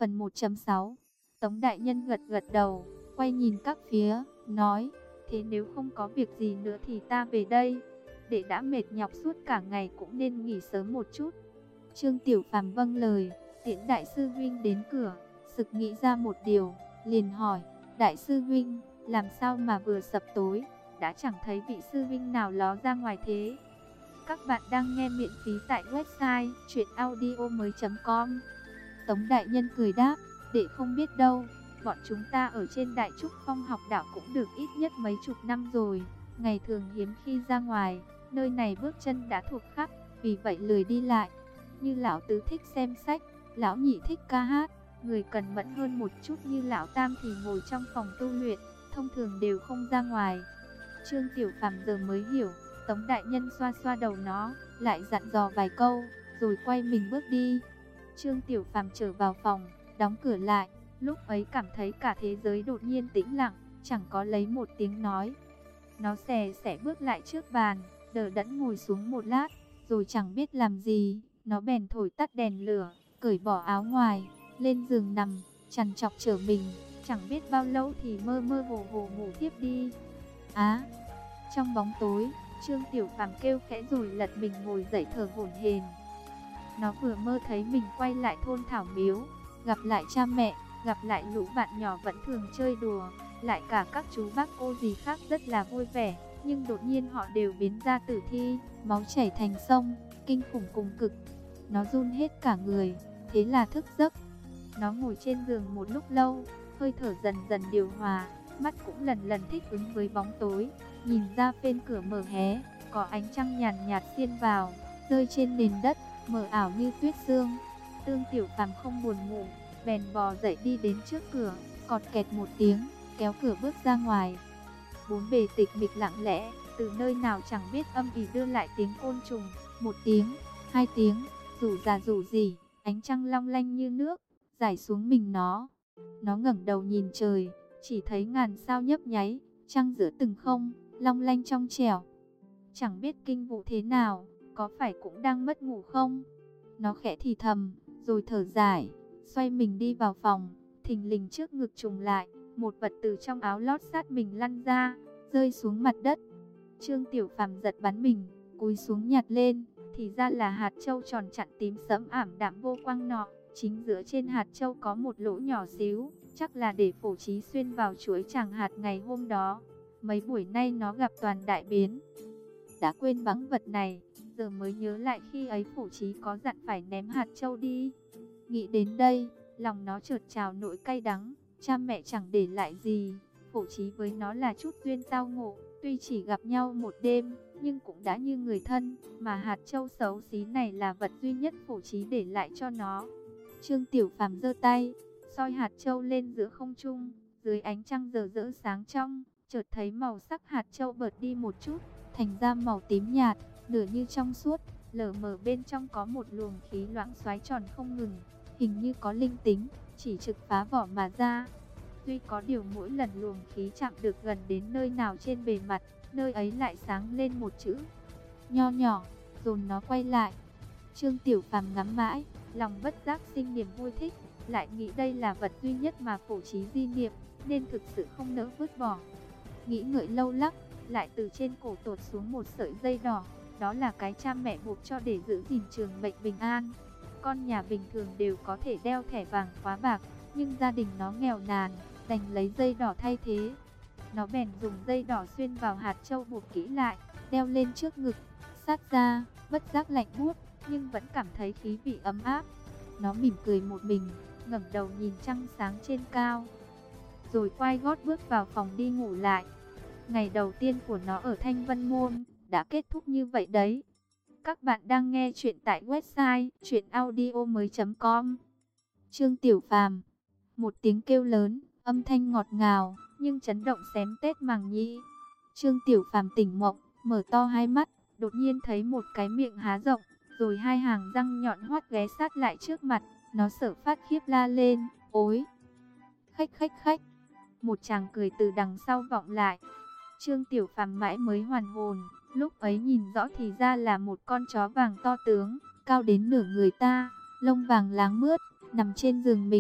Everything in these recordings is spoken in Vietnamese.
Phần 1.6. Tống đại nhân gật gật đầu, quay nhìn các phía, nói, thế nếu không có việc gì nữa thì ta về đây. Đệ đã mệt nhọc suốt cả ngày cũng nên nghỉ sớm một chút. Trương Tiểu Phàm vâng lời, tiễn đại sư huynh đến cửa, sực nghĩ ra một điều, liền hỏi, đại sư huynh, làm sao mà vừa sập tối, đã chẳng thấy vị sư huynh nào ló ra ngoài thế? Các bạn đang nghe miễn phí tại website chuyenaudio.com. Tống đại nhân cười đáp, đệ không biết đâu, bọn chúng ta ở trên Đại Trúc Phong học đạo cũng được ít nhất mấy chục năm rồi, ngày thường hiếm khi ra ngoài, nơi này bước chân đã thuộc khắp, vì vậy lười đi lại. Như lão tứ thích xem sách, lão nhị thích ca hát, người cần mẫn hơn một chút như lão tam thì ngồi trong phòng tu luyện, thông thường đều không ra ngoài. Trương Tiểu Phàm giờ mới hiểu, Tống đại nhân xoa xoa đầu nó, lại dặn dò vài câu, rồi quay mình bước đi. Trương Tiểu Phàm trở vào phòng, đóng cửa lại, lúc ấy cảm thấy cả thế giới đột nhiên tĩnh lặng, chẳng có lấy một tiếng nói. Nó xẻ bước lại trước bàn, đờ đẫn ngồi xuống một lát, rồi chẳng biết làm gì, nó bèn thổi tắt đèn lửa, cởi bỏ áo ngoài, lên giường nằm, trằn trọc trở mình, chẳng biết bao lâu thì mơ mơ hồ hồ ngủ tiếp đi. Trong bóng tối, Trương Tiểu Phàm kêu khẽ rồi lật mình ngồi dậy thở hổn hển. Nó vừa mơ thấy mình quay lại thôn Thảo Miếu, gặp lại cha mẹ, gặp lại lũ bạn nhỏ vẫn thường chơi đùa, lại cả các chú bác cô dì khác rất là vui vẻ, nhưng đột nhiên họ đều biến ra tử thi, máu chảy thành sông, kinh khủng cùng cực. Nó run hết cả người, thế là thức giấc. Nó ngồi trên giường một lúc lâu, hơi thở dần dần điều hòa, mắt cũng lần lần thích ứng với bóng tối, nhìn ra bên cửa mở hé, có ánh trăng nhàn nhạt xiên vào, rơi trên nền đất, mờ ảo như tuyết sương. Tương Tiểu Phàm không buồn ngủ, bèn bò dậy đi đến trước cửa, cọt kẹt một tiếng, kéo cửa bước ra ngoài. Bốn bề tịch mịch lặng lẽ, từ nơi nào chẳng biết âm ỉ đưa lại tiếng côn trùng, một tiếng, hai tiếng, rủ rà rủ rỉ, ánh trăng long lanh như nước, rải xuống mình nó. Nó ngẩng đầu nhìn trời, chỉ thấy ngàn sao nhấp nháy, trăng giữa từng không, long lanh trong trẻo. Chẳng biết kinh vụ thế nào, có phải cũng đang mất ngủ không? Nó khẽ thì thầm, rồi thở dài, xoay mình đi vào phòng, thình lình trước ngực trùng lại, một vật từ trong áo lót sát mình lăn ra, rơi xuống mặt đất. Trương Tiểu Phàm giật bắn mình, cúi xuống nhặt lên, thì ra là hạt châu tròn chặn tím sẫm ảm đạm vô quang nọ, chính giữa trên hạt châu có một lỗ nhỏ xíu, chắc là để Phổ Chí xuyên vào chuỗi tràng hạt ngày hôm đó. Mấy buổi nay nó gặp toàn đại biến, đã quên bẵng vật này, giờ mới nhớ lại khi ấy Phổ Chí có dặn phải ném hạt châu đi. Nghĩ đến đây, lòng nó chợt trào nỗi cay đắng, cha mẹ chẳng để lại gì, Phổ Chí với nó là chút duyên tao ngộ, tuy chỉ gặp nhau một đêm, nhưng cũng đã như người thân, mà hạt châu xấu xí này là vật duy nhất Phổ Chí để lại cho nó. Trương Tiểu Phàm giơ tay, soi hạt châu lên giữa không trung, dưới ánh trăng rực rỡ sáng trong, chợt thấy màu sắc hạt châu bợt đi một chút, thành ra màu tím nhạt, nửa như trong suốt, lờ mờ bên trong có một luồng khí loãng xoáy tròn không ngừng, hình như có linh tính, chỉ trực phá vỏ mà ra. Tuy có điều mỗi lần luồng khí chạm được gần đến nơi nào trên bề mặt, nơi ấy lại sáng lên một chữ nho nhỏ, dồn nó quay lại. Trương Tiểu Phàm ngắm mãi, lòng bất giác sinh niềm vui thích, lại nghĩ đây là vật duy nhất mà Phổ Chí di niệm, nên thực sự không nỡ vứt bỏ. Nghĩ ngợi lâu lắc, lại từ trên cổ tuột xuống một sợi dây đỏ, đó là cái cha mẹ buộc cho để giữ gìn trường mệnh bình an. Con nhà bình thường đều có thể đeo thẻ vàng khóa bạc, nhưng gia đình nó nghèo nàn, đành lấy dây đỏ thay thế. Nó bèn dùng dây đỏ xuyên vào hạt châu buộc kỹ lại, đeo lên trước ngực, sát ra, bất giác lạnh buốt, nhưng vẫn cảm thấy khí vị ấm áp. Nó mỉm cười một mình, ngẩng đầu nhìn trăng sáng trên cao, rồi quay gót bước vào phòng đi ngủ lại. Ngày đầu tiên của nó ở Thanh Vân Môn đã kết thúc như vậy đấy. Các bạn đang nghe chuyện tại website chuyenaudio.com. Trương Tiểu Phàm, một tiếng kêu lớn, âm thanh ngọt ngào, nhưng chấn động xém tét màng nhĩ. Trương Tiểu Phàm tỉnh mộng, mở to hai mắt, đột nhiên thấy một cái miệng há rộng, rồi hai hàng răng nhọn hoắt ghé sát lại trước mặt. Nó sợ phát khiếp la lên, ối! Khách khách khách! Một chàng cười từ đằng sau vọng lại. Trương Tiểu Phàm mãi mới hoàn hồn, lúc ấy nhìn rõ thì ra là một con chó vàng to tướng, cao đến nửa người ta, lông vàng láng mướt, nằm trên giường mình,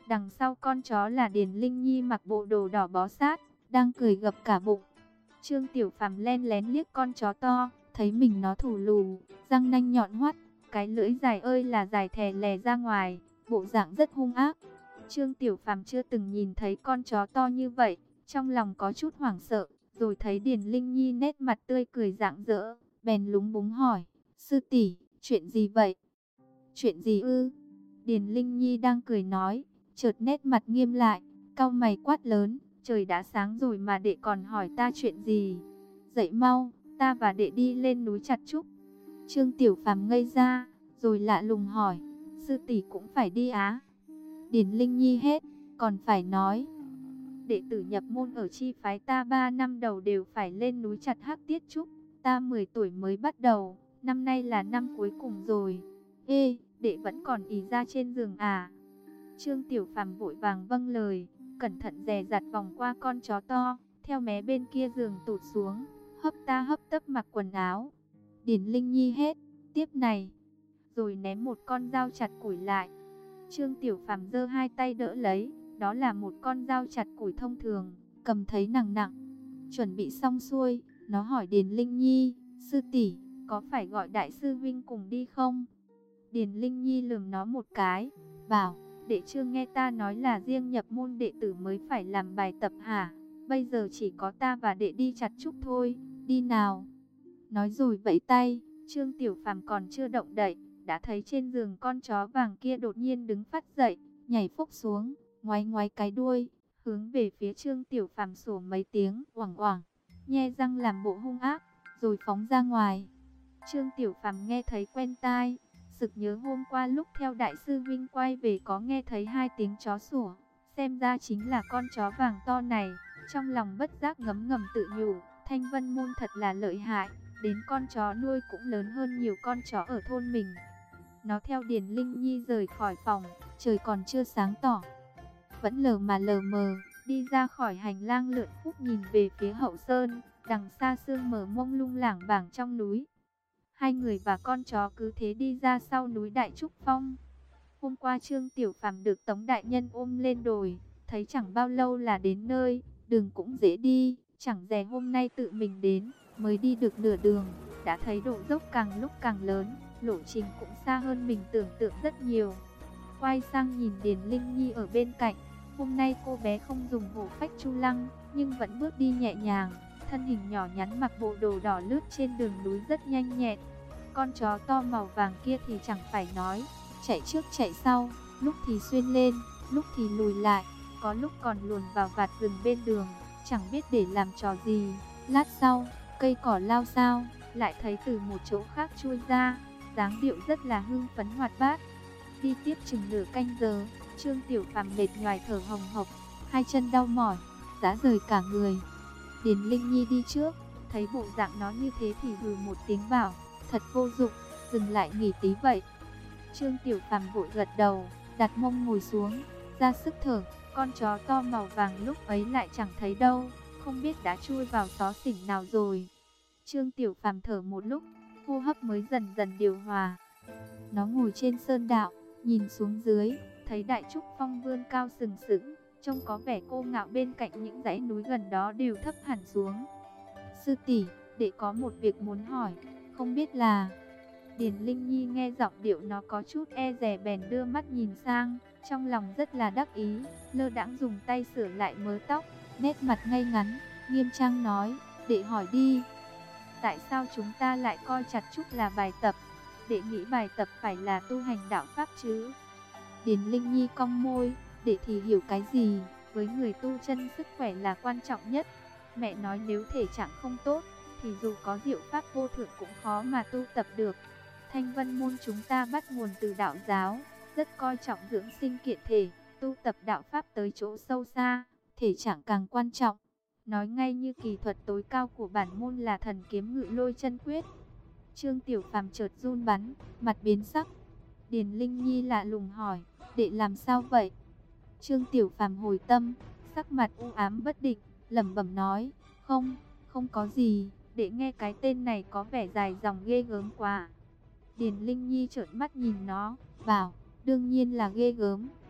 Đằng sau con chó là Điền Linh Nhi mặc bộ đồ đỏ bó sát, đang cười gập cả bụng. Trương Tiểu Phàm len lén liếc con chó to, thấy mình nó thù lù, răng nanh nhọn hoắt, cái lưỡi dài ơi là dài thè lè ra ngoài, bộ dạng rất hung ác. Trương Tiểu Phàm chưa từng nhìn thấy con chó to như vậy, trong lòng có chút hoảng sợ, rồi thấy Điền Linh Nhi nét mặt tươi cười rạng rỡ, bèn lúng búng hỏi, sư tỷ, chuyện gì vậy? Chuyện gì ư? Điền Linh Nhi đang cười nói, chợt nét mặt nghiêm lại, cau mày quát lớn, trời đã sáng rồi mà đệ còn hỏi ta chuyện gì? Dậy mau, ta và đệ đi lên núi chặt trúc. Trương Tiểu Phàm ngây ra, rồi lạ lùng hỏi, sư tỷ cũng phải đi á? Điền Linh Nhi hét, còn phải nói. Đệ tử nhập môn ở chi phái ta 3 năm đầu đều phải lên núi chặt hắc tiết trúc. Ta 10 tuổi mới bắt đầu, năm nay là năm cuối cùng rồi. Ê, đệ vẫn còn ì ra trên giường à? Trương Tiểu Phàm vội vàng vâng lời, cẩn thận dè dặt vòng qua con chó to, theo mé bên kia giường tụt xuống, hấp ta hấp tấp mặc quần áo. Điền Linh Nhi hét, tiếp này, rồi ném một con dao chặt củi lại. Trương Tiểu Phàm giơ hai tay đỡ lấy, đó là một con dao chặt củi thông thường, cầm thấy nặng nặng. Chuẩn bị xong xuôi, nó hỏi Điền Linh Nhi, sư tỷ, có phải gọi đại sư Vinh cùng đi không? Điền Linh Nhi lườm nó một cái, bảo, đệ chưa nghe ta nói là riêng nhập môn đệ tử mới phải làm bài tập hả? Bây giờ chỉ có ta và đệ đi chặt trúc thôi, đi nào. Nói rồi vẫy tay, Trương Tiểu Phàm còn chưa động đậy, đã thấy trên giường con chó vàng kia đột nhiên đứng phát dậy, nhảy phốc xuống, ngoáy ngoáy cái đuôi, hướng về phía Trương Tiểu Phàm sủa mấy tiếng oảng oảng, nhe răng làm bộ hung ác, rồi phóng ra ngoài. Trương Tiểu Phàm nghe thấy quen tai, sực nhớ hôm qua lúc theo đại sư Vinh quay về có nghe thấy hai tiếng chó sủa, xem ra chính là con chó vàng to này. Trong lòng bất giác ngấm ngầm tự nhủ, Thanh Vân môn thật là lợi hại, đến con chó nuôi cũng lớn hơn nhiều con chó ở thôn mình. Nó theo Điền Linh Nhi rời khỏi phòng, trời còn chưa sáng tỏ, vẫn lờ mà lờ mờ, đi ra khỏi hành lang lượn khúc nhìn về phía hậu sơn, đằng xa sương mờ mông lung lảng bảng trong núi. Hai người và con chó cứ thế đi ra sau núi Đại Trúc Phong. Hôm qua Trương Tiểu Phàm được Tống đại nhân ôm lên đồi, thấy chẳng bao lâu là đến nơi, đường cũng dễ đi, chẳng dè hôm nay tự mình đến, mới đi được nửa đường, đã thấy độ dốc càng lúc càng lớn, lộ trình cũng xa hơn mình tưởng tượng rất nhiều. Quay sang nhìn Điền Linh Nhi ở bên cạnh, hôm nay cô bé không dùng hổ phách chu lăng, nhưng vẫn bước đi nhẹ nhàng, thân hình nhỏ nhắn mặc bộ đồ đỏ lướt trên đường núi rất nhanh nhẹn. Con chó to màu vàng kia thì chẳng phải nói, chạy trước chạy sau, lúc thì xuyên lên, lúc thì lùi lại, có lúc còn luồn vào vạt rừng bên đường, chẳng biết để làm trò gì. Lát sau, cây cỏ lao xao, lại thấy từ một chỗ khác chui ra, dáng điệu rất là hưng phấn hoạt bát. Đi tiếp chừng nửa canh giờ, Trương Tiểu Phàm mệt nhoài thở hồng hộc, hai chân đau mỏi, rã rời cả người. Điền Linh Nhi đi trước, thấy bộ dạng nó như thế thì hừ một tiếng bảo, thật vô dụng, dừng lại nghỉ tí vậy. Trương Tiểu Phàm vội gật đầu, đặt mông ngồi xuống, ra sức thở. Con chó to màu vàng lúc ấy lại chẳng thấy đâu, không biết đã chui vào xó xỉnh nào rồi. Trương Tiểu Phàm thở một lúc, hô hấp mới dần dần điều hòa. Nó ngồi trên sơn đạo, nhìn xuống dưới, thấy Đại Trúc Phong vươn cao sừng sững, trông có vẻ cô ngạo, bên cạnh những dãy núi gần đó đều thấp hẳn xuống. Sư tỷ, đệ có một việc muốn hỏi, không biết là... Điền Linh Nhi nghe giọng điệu nó có chút e dè bèn đưa mắt nhìn sang, trong lòng rất là đắc ý, lơ đãng dùng tay sửa lại mớ tóc, nét mặt ngây ngắn, nghiêm trang nói, đệ hỏi đi. Tại sao chúng ta lại coi chặt trúc là bài tập? Đệ nghĩ bài tập phải là tu hành đạo pháp chứ? Điền Linh Nhi cong môi, đệ thì hiểu cái gì, với người tu chân sức khỏe là quan trọng nhất. Mẹ nói nếu thể trạng không tốt, thì dù có diệu pháp vô thượng cũng khó mà tu tập được. Thanh Vân môn chúng ta bắt nguồn từ đạo giáo, rất coi trọng dưỡng sinh kiện thể, tu tập đạo pháp tới chỗ sâu xa, thể trạng càng quan trọng. Nói ngay như kỳ thuật tối cao của bản môn là thần kiếm ngự lôi chân quyết. Trương Tiểu Phàm chợt run bắn, mặt biến sắc. Điền Linh Nhi lạ lùng hỏi, đệ làm sao vậy? Trương Tiểu Phàm hồi tâm, sắc mặt u ám bất định, lẩm bẩm nói, không có gì, đệ nghe cái tên này có vẻ dài dòng ghê gớm quá. Điền Linh Nhi trợn mắt nhìn nó, bảo, đương nhiên là ghê gớm,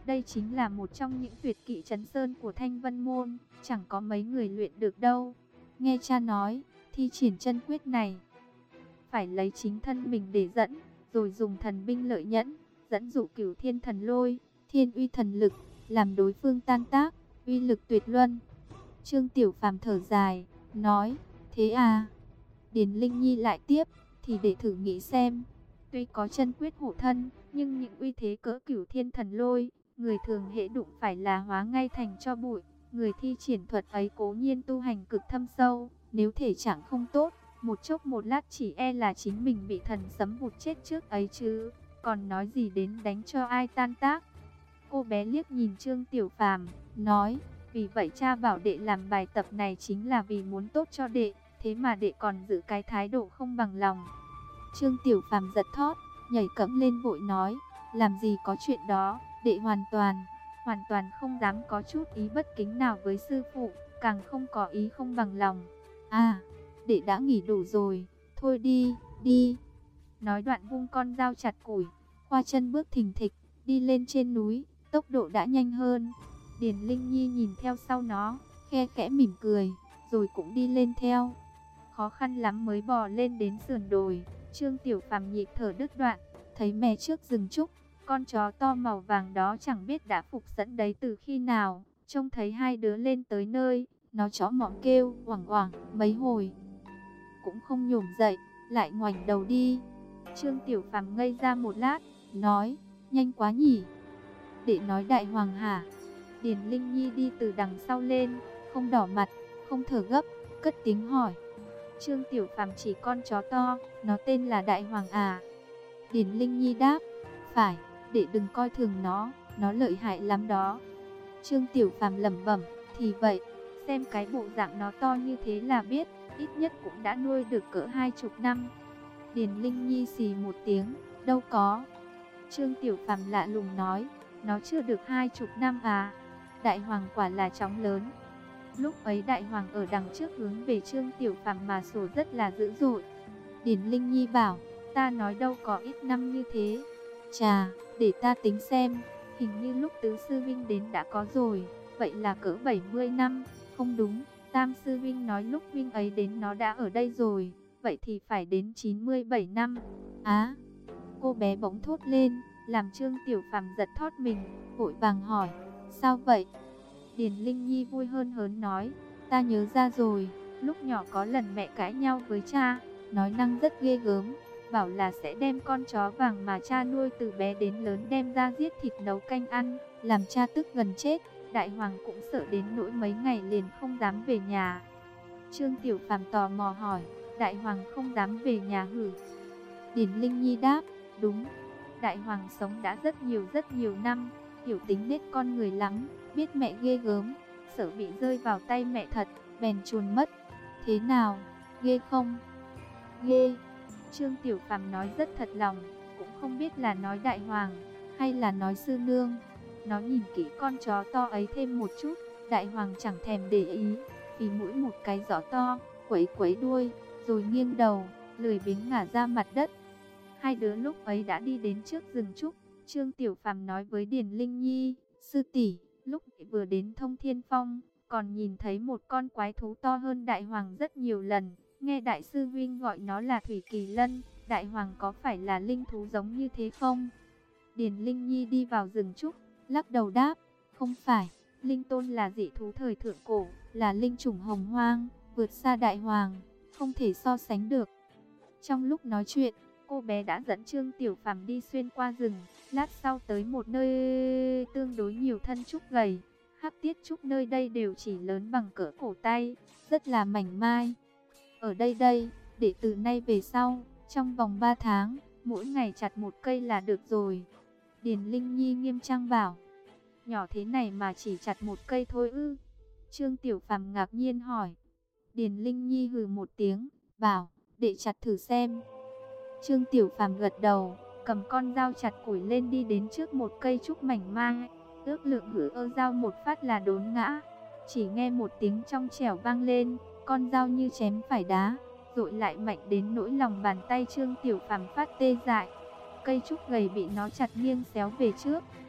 Đây chính là một trong những tuyệt kỹ trấn sơn của Thanh Vân Môn, chẳng có mấy người luyện được đâu. Nghe cha nói, thi triển chân quyết này, phải lấy chính thân mình để dẫn, rồi dùng thần binh lợi nhẫn, dẫn dụ Cửu Thiên Thần Lôi, Thiên Uy Thần Lực, làm đối phương tan tác, uy lực tuyệt luân. Trương Tiểu Phàm thở dài, nói, thế à? Điền Linh Nhi lại tiếp, thì để thử nghĩ xem. Tuy có chân quyết hộ thân, nhưng những uy thế cỡ Cửu Thiên Thần Lôi, người thường hễ đụng phải là hóa ngay thành tro bụi. Người thi triển thuật ấy cố nhiên tu hành cực thâm sâu, nếu thể trạng không tốt, một chốc một lát chỉ e là chính mình bị thần sấm vụt chết trước ấy chứ, còn nói gì đến đánh cho ai tan tác. Cô bé liếc nhìn Trương Tiểu Phàm, nói, vì vậy cha bảo đệ làm bài tập này chính là vì muốn tốt cho đệ, thế mà đệ còn giữ cái thái độ không bằng lòng. Trương Tiểu Phàm giật thót, nhảy cẫng lên vội nói, làm gì có chuyện đó, đệ hoàn toàn không dám có chút ý bất kính nào với sư phụ, càng không có ý không bằng lòng. À, đệ đã nghỉ đủ rồi, thôi đi, đi. Nói đoạn vung con dao chặt củi, khoa chân bước thình thịch, đi lên trên núi, tốc độ đã nhanh hơn. Điền Linh Nhi nhìn theo sau nó, khe khẽ mỉm cười, rồi cũng đi lên theo. Khó khăn lắm mới bò lên đến sườn đồi, Trương Tiểu Phàm nhịp thở đứt đoạn, thấy mè trước rừng trúc, con chó to màu vàng đó chẳng biết đã phục dẫn đấy từ khi nào, trông thấy hai đứa lên tới nơi, nó chó mõm kêu oảng oảng mấy hồi, cũng không nhổm dậy, lại ngoảnh đầu đi. Trương Tiểu Phàm ngây ra một lát, nói, nhanh quá nhỉ, để nói đại hoàng hả? Điền Linh Nhi đi từ đằng sau lên, không đỏ mặt, không thở gấp, cất tiếng hỏi. Trương Tiểu Phàm chỉ con chó to, nó tên là Đại Hoàng à? Điền Linh Nhi đáp, phải, để đừng coi thường nó lợi hại lắm đó. Trương Tiểu Phàm lẩm bẩm, thì vậy, xem cái bộ dạng nó to như thế là biết, ít nhất cũng đã nuôi được cỡ 20 năm. Điền Linh Nhi xì một tiếng, đâu có. Trương Tiểu Phàm lạ lùng nói, nó chưa được 20 năm à? Đại Hoàng quả là chóng lớn. Lúc ấy Đại Hoàng ở đằng trước hướng về Trương Tiểu Phàm mà sủa rất là dữ dội. Điền Linh Nhi bảo, ta nói đâu có ít năm như thế. Chà, để ta tính xem, hình như lúc tứ sư vinh đến đã có rồi, vậy là cỡ 70 năm, không đúng, tam sư vinh nói lúc vinh ấy đến nó đã ở đây rồi, vậy thì phải đến 97 năm. Á, cô bé bỗng thốt lên, làm Trương Tiểu Phàm giật thót mình, vội vàng hỏi, sao vậy? Điền Linh Nhi vui hơn hớn nói, ta nhớ ra rồi, lúc nhỏ có lần mẹ cãi nhau với cha, nói năng rất ghê gớm, bảo là sẽ đem con chó vàng mà cha nuôi từ bé đến lớn đem ra giết thịt nấu canh ăn, làm cha tức gần chết. Đại Hoàng cũng sợ đến nỗi mấy ngày liền không dám về nhà. Trương Tiểu Phàm tò mò hỏi, Đại Hoàng không dám về nhà hử? Điền Linh Nhi đáp, đúng, Đại Hoàng sống đã rất nhiều năm, hiểu tính nết con người lắm, biết mẹ ghê gớm, sợ bị rơi vào tay mẹ thật, bèn chuồn mất. Thế nào, ghê không? Ghê. Trương Tiểu Phàm nói rất thật lòng, cũng không biết là nói Đại Hoàng hay là nói sư nương. Nó nhìn kỹ con chó to ấy thêm một chút, Đại Hoàng chẳng thèm để ý, vì mũi một cái giỏ to, quấy quấy đuôi, rồi nghiêng đầu, lười biếng ngả ra mặt đất. Hai đứa lúc ấy đã đi đến trước rừng trúc. Trương Tiểu Phàm nói với Điền Linh Nhi, sư tỷ, lúc vừa đến Thông Thiên Phong, còn nhìn thấy một con quái thú to hơn Đại Hoàng rất nhiều lần. Nghe đại sư huynh gọi nó là Thủy Kỳ Lân, Đại Hoàng có phải là linh thú giống như thế không? Điền Linh Nhi đi vào rừng trúc, lắc đầu đáp, không phải, linh tôn là dị thú thời thượng cổ, là linh chủng hồng hoang, vượt xa Đại Hoàng, không thể so sánh được. Trong lúc nói chuyện, cô bé đã dẫn Trương Tiểu Phàm đi xuyên qua rừng, lát sau tới một nơi tương đối nhiều thân trúc gầy. Hắc tiết trúc nơi đây đều chỉ lớn bằng cỡ cổ tay, rất là mảnh mai. Ở đây, để từ nay về sau, trong vòng 3 tháng, mỗi ngày chặt một cây là được rồi. Điền Linh Nhi nghiêm trang bảo, nhỏ thế này mà chỉ chặt một cây thôi ư? Trương Tiểu Phàm ngạc nhiên hỏi. Điền Linh Nhi hừ một tiếng, bảo, để chặt thử xem. Trương Tiểu Phàm gật đầu, cầm con dao chặt củi lên đi đến trước một cây trúc mảnh mai, ước lượng hử dao một phát là đốn ngã. Chỉ nghe một tiếng trong trẻo vang lên, con dao như chém phải đá, dội lại mạnh đến nỗi lòng bàn tay Trương Tiểu Phàm phát tê dại. Cây trúc gầy bị nó chặt nghiêng xéo về trước,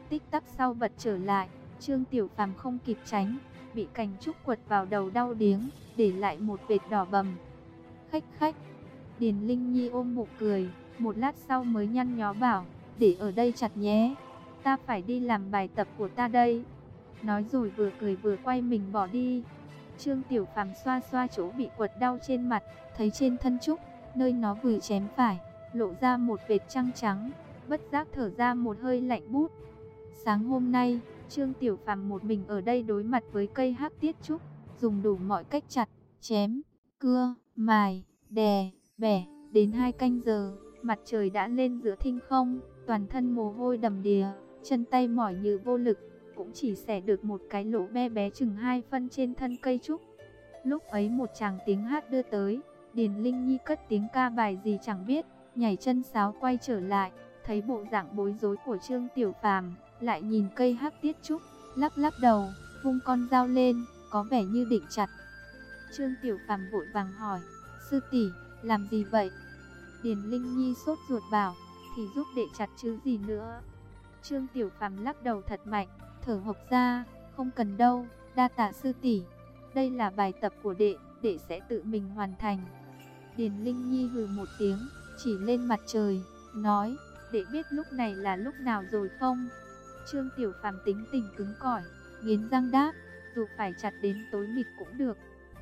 tích tắc sau bật trở lại. Trương Tiểu Phàm không kịp tránh, bị cành trúc quật vào đầu đau điếng, để lại một vệt đỏ bầm. Khách khách, Điền Linh Nhi ôm bụng cười, một lát sau mới nhăn nhó bảo, để ở đây chặt nhé, ta phải đi làm bài tập của ta đây. Nói rồi vừa cười vừa quay mình bỏ đi. Trương Tiểu Phàm xoa xoa chỗ bị quật đau trên mặt, thấy trên thân trúc, nơi nó vừa chém phải, lộ ra một vệt trăng trắng, bất giác thở ra một hơi lạnh bút. Sáng hôm nay, Trương Tiểu Phàm một mình ở đây đối mặt với cây hắc tiết trúc, dùng đủ mọi cách chặt, chém, cưa, mài, đè, bẻ, đến 2 canh giờ, mặt trời đã lên giữa thinh không, toàn thân mồ hôi đầm đìa, chân tay mỏi như vô lực, cũng chỉ xẻ được một cái lỗ bé bé chừng 2 phân trên thân cây trúc. Lúc ấy một chàng tiếng hát đưa tới, Điền Linh Nhi cất tiếng ca bài gì chẳng biết, nhảy chân sáo quay trở lại, thấy bộ dạng bối rối của Trương Tiểu Phàm, lại nhìn cây hắc tiết trúc, lắc lắc đầu, vung con dao lên, có vẻ như định chặt. Trương Tiểu Phàm vội vàng hỏi, sư tỷ, làm gì vậy? Điền Linh Nhi sốt ruột bảo, thì giúp đệ chặt chứ gì nữa. Trương Tiểu Phàm lắc đầu thật mạnh, thở hộc ra, không cần đâu, đa tạ sư tỷ, đây là bài tập của đệ sẽ tự mình hoàn thành. Điền Linh Nhi hừ một tiếng, chỉ lên mặt trời, nói, đệ biết lúc này là lúc nào rồi không? Trương Tiểu Phàm tính tình cứng cỏi, nghiến răng đáp, dù phải chặt đến tối mịt cũng được.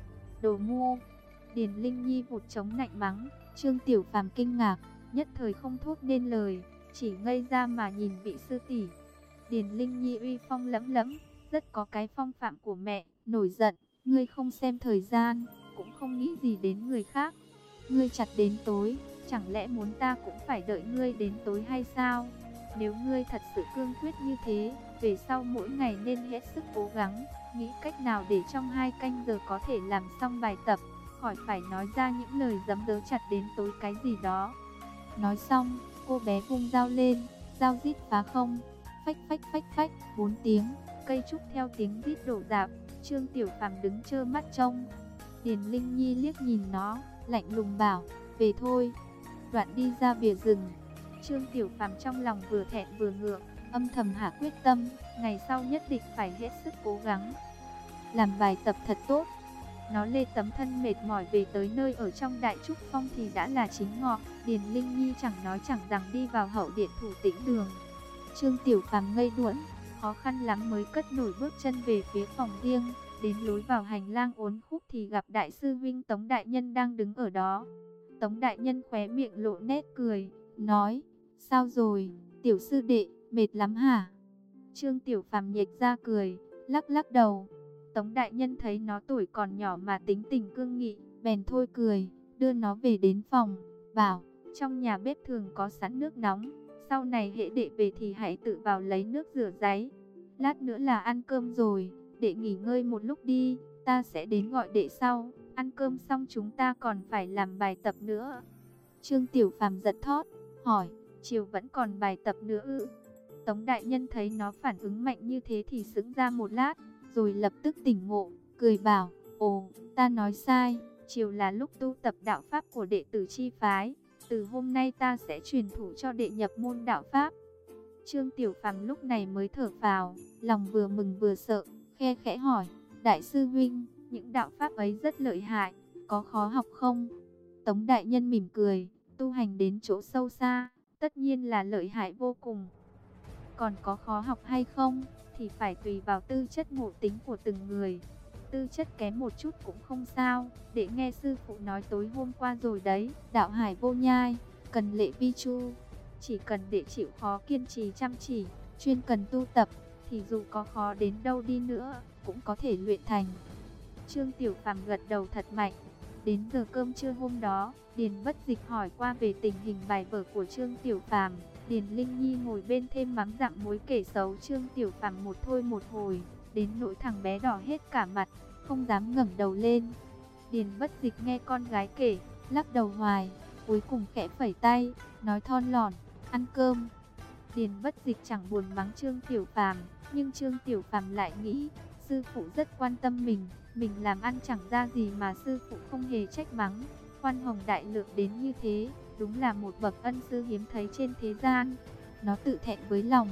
Đồ ngu! Điền Linh Nhi vụt trống lạnh mắng. Trương Tiểu Phàm kinh ngạc, nhất thời không thốt nên lời, chỉ ngây ra mà nhìn vị sư tỷ. Điền Linh Nhi uy phong lẫm lẫm, rất có cái phong phạm của mẹ, nổi giận, ngươi không xem thời gian, cũng không nghĩ gì đến người khác. Ngươi chặt đến tối, chẳng lẽ muốn ta cũng phải đợi ngươi đến tối hay sao? Nếu ngươi thật sự cương quyết như thế, về sau mỗi ngày nên hết sức cố gắng, nghĩ cách nào để trong 2 canh giờ có thể làm xong bài tập, khỏi phải nói ra những lời giấm dớ chặt đến tối cái gì đó. Nói xong, cô bé vung dao lên, dao rít phá không, phách phách phách phách, 4 tiếng, cây trúc theo tiếng rít đổ rạp. Trương Tiểu Phàm đứng trơ mắt trông. Điền Linh Nhi liếc nhìn nó, lạnh lùng bảo, về thôi. Đoạn đi ra bìa rừng. Trương Tiểu Phàm trong lòng vừa thẹn vừa ngượng, âm thầm hạ quyết tâm, ngày sau nhất định phải hết sức cố gắng, làm bài tập thật tốt. Nó lê tấm thân mệt mỏi về tới nơi ở trong Đại Trúc Phong thì đã là chính ngọ. Điền Linh Nhi chẳng nói chẳng rằng đi vào hậu điện Thủ Tĩnh Đường. Trương Tiểu Phàm ngây đuỗng, khó khăn lắm mới cất nổi bước chân về phía phòng riêng. Đến lối vào hành lang uốn khúc thì gặp Đại sư huynh Tống Đại Nhân đang đứng ở đó. Tống Đại Nhân khóe miệng lộ nét cười, nói, sao rồi, tiểu sư đệ, mệt lắm hả? Trương Tiểu Phàm nhếch ra cười, lắc lắc đầu. Tống Đại Nhân thấy nó tuổi còn nhỏ mà tính tình cương nghị, bèn thôi cười, đưa nó về đến phòng, bảo, trong nhà bếp thường có sẵn nước nóng, sau này hễ đệ về thì hãy tự vào lấy nước rửa ráy. Lát nữa là ăn cơm rồi, đệ nghỉ ngơi một lúc đi, ta sẽ đến gọi đệ sau, ăn cơm xong chúng ta còn phải làm bài tập nữa. Trương Tiểu Phàm giật thót, hỏi, chiều vẫn còn bài tập nữa ư? Tống Đại Nhân thấy nó phản ứng mạnh như thế thì sững ra một lát, rồi lập tức tỉnh ngộ, cười bảo, ồ, ta nói sai, chiều là lúc tu tập đạo pháp của đệ tử chi phái, từ hôm nay ta sẽ truyền thụ cho đệ nhập môn đạo pháp. Trương Tiểu Phàm lúc này mới thở phào, lòng vừa mừng vừa sợ, khe khẽ hỏi, Đại sư huynh, những đạo pháp ấy rất lợi hại, có khó học không? Tống Đại Nhân mỉm cười, tu hành đến chỗ sâu xa, tất nhiên là lợi hại vô cùng. Còn có khó học hay không, thì phải tùy vào tư chất ngộ tính của từng người. Tư chất kém một chút cũng không sao, để nghe sư phụ nói tối hôm qua rồi đấy, đạo hải vô nhai, cần lệ vi chu. Chỉ cần để chịu khó kiên trì chăm chỉ, chuyên cần tu tập, thì dù có khó đến đâu đi nữa, cũng có thể luyện thành. Trương Tiểu Phàm gật đầu thật mạnh. Đến giờ cơm trưa hôm đó, Điền Bất Dịch hỏi qua về tình hình bài vở của Trương Tiểu Phàm. Điền Linh Nhi ngồi bên thêm mắm dặm muối kể xấu Trương Tiểu Phàm một thôi một hồi, đến nỗi thằng bé đỏ hết cả mặt, không dám ngẩng đầu lên. Điền Bất Dịch nghe con gái kể, lắc đầu hoài, cuối cùng khẽ phẩy tay, nói thon lòn, ăn cơm. Điền Bất Dịch chẳng buồn mắng Trương Tiểu Phàm, nhưng Trương Tiểu Phàm lại nghĩ, sư phụ rất quan tâm mình làm ăn chẳng ra gì mà sư phụ không hề trách mắng, khoan hồng đại lượng đến như thế, đúng là một bậc ân sư hiếm thấy trên thế gian. Nó tự thẹn với lòng,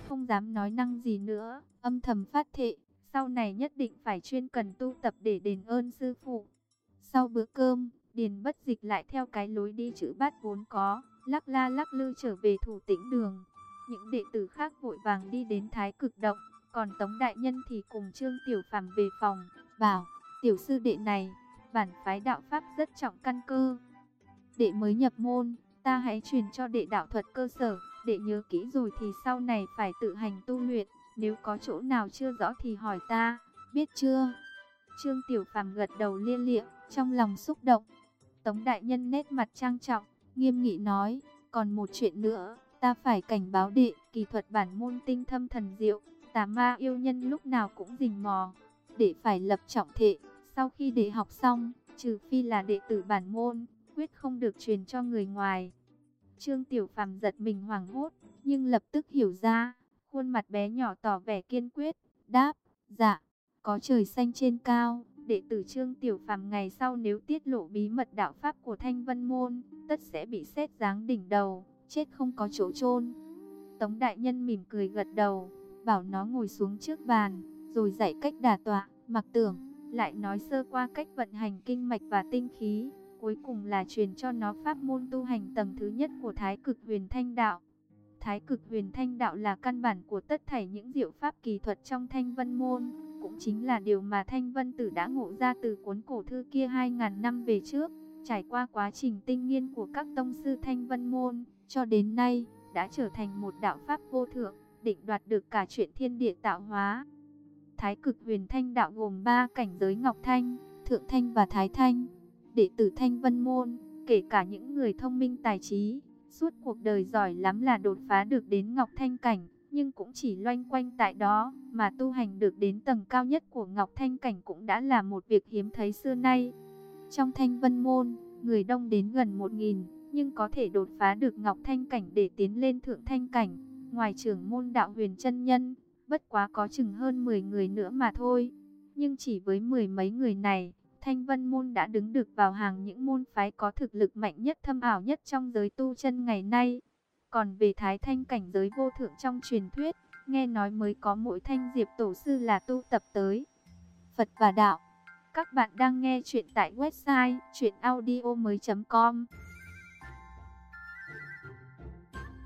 không dám nói năng gì nữa, âm thầm phát thệ, sau này nhất định phải chuyên cần tu tập để đền ơn sư phụ. Sau bữa cơm, Điền Bất Dịch lại theo cái lối đi chữ bát vốn có, lắc la lắc lư trở về Thủ Tĩnh Đường. Những đệ tử khác vội vàng đi đến Thái Cực Động, còn Tống đại nhân thì cùng Trương Tiểu Phàm về phòng, bảo: "Tiểu sư đệ này, bản phái đạo pháp rất trọng căn cơ. Đệ mới nhập môn, ta hãy truyền cho đệ đạo thuật cơ sở, đệ nhớ kỹ rồi thì sau này phải tự hành tu luyện, nếu có chỗ nào chưa rõ thì hỏi ta, biết chưa?" Trương Tiểu Phàm gật đầu lia lịa, trong lòng xúc động. Tống đại nhân nét mặt trang trọng, nghiêm nghị nói: "Còn một chuyện nữa, ta phải cảnh báo đệ, kỳ thuật bản môn tinh thâm thần diệu, tà ma yêu nhân lúc nào cũng rình mò. Đệ phải lập trọng thệ, sau khi đệ học xong, trừ phi là đệ tử bản môn, quyết không được truyền cho người ngoài." Trương Tiểu Phàm giật mình hoảng hốt, nhưng lập tức hiểu ra, khuôn mặt bé nhỏ tỏ vẻ kiên quyết, đáp: "Dạ, có trời xanh trên cao, đệ tử Trương Tiểu Phàm ngày sau nếu tiết lộ bí mật đạo pháp của Thanh Vân môn, tất sẽ bị sét giáng đỉnh đầu, chết không có chỗ chôn." Tống đại nhân mỉm cười gật đầu, bảo nó ngồi xuống trước bàn, rồi dạy cách đả tọa, mặc tưởng, lại nói sơ qua cách vận hành kinh mạch và tinh khí, cuối cùng là truyền cho nó pháp môn tu hành tầng thứ nhất của Thái Cực Huyền Thanh Đạo. Thái Cực Huyền Thanh Đạo là căn bản của tất thảy những diệu pháp kỳ thuật trong Thanh Vân môn, cũng chính là điều mà Thanh Vân Tử đã ngộ ra từ cuốn cổ thư kia 2000 năm về trước, trải qua quá trình tinh nghiên của các tông sư Thanh Vân môn, cho đến nay đã trở thành một đạo pháp vô thượng, định đoạt được cả chuyện thiên địa tạo hóa. Thái Cực Huyền Thanh Đạo gồm 3 cảnh giới Ngọc Thanh, Thượng Thanh và Thái Thanh. Đệ tử Thanh Vân môn, kể cả những người thông minh tài trí, suốt cuộc đời giỏi lắm là đột phá được đến Ngọc Thanh cảnh, nhưng cũng chỉ loanh quanh tại đó, mà tu hành được đến tầng cao nhất của Ngọc Thanh cảnh cũng đã là một việc hiếm thấy xưa nay. Trong Thanh Vân môn, người đông đến gần 1000, nhưng có thể đột phá được Ngọc Thanh cảnh để tiến lên Thượng Thanh cảnh, ngoài trưởng môn Đạo Huyền chân nhân, bất quá có chừng hơn 10 người nữa mà thôi. Nhưng chỉ với mười mấy người này, Thanh Vân môn đã đứng được vào hàng những môn phái có thực lực mạnh nhất thâm ảo nhất trong giới tu chân ngày nay. Còn về Thái Thanh cảnh giới vô thượng trong truyền thuyết, nghe nói mới có mỗi Thanh Diệp tổ sư là tu tập tới. Phật và Đạo. Các bạn đang nghe chuyện tại website chuyenaudio.com.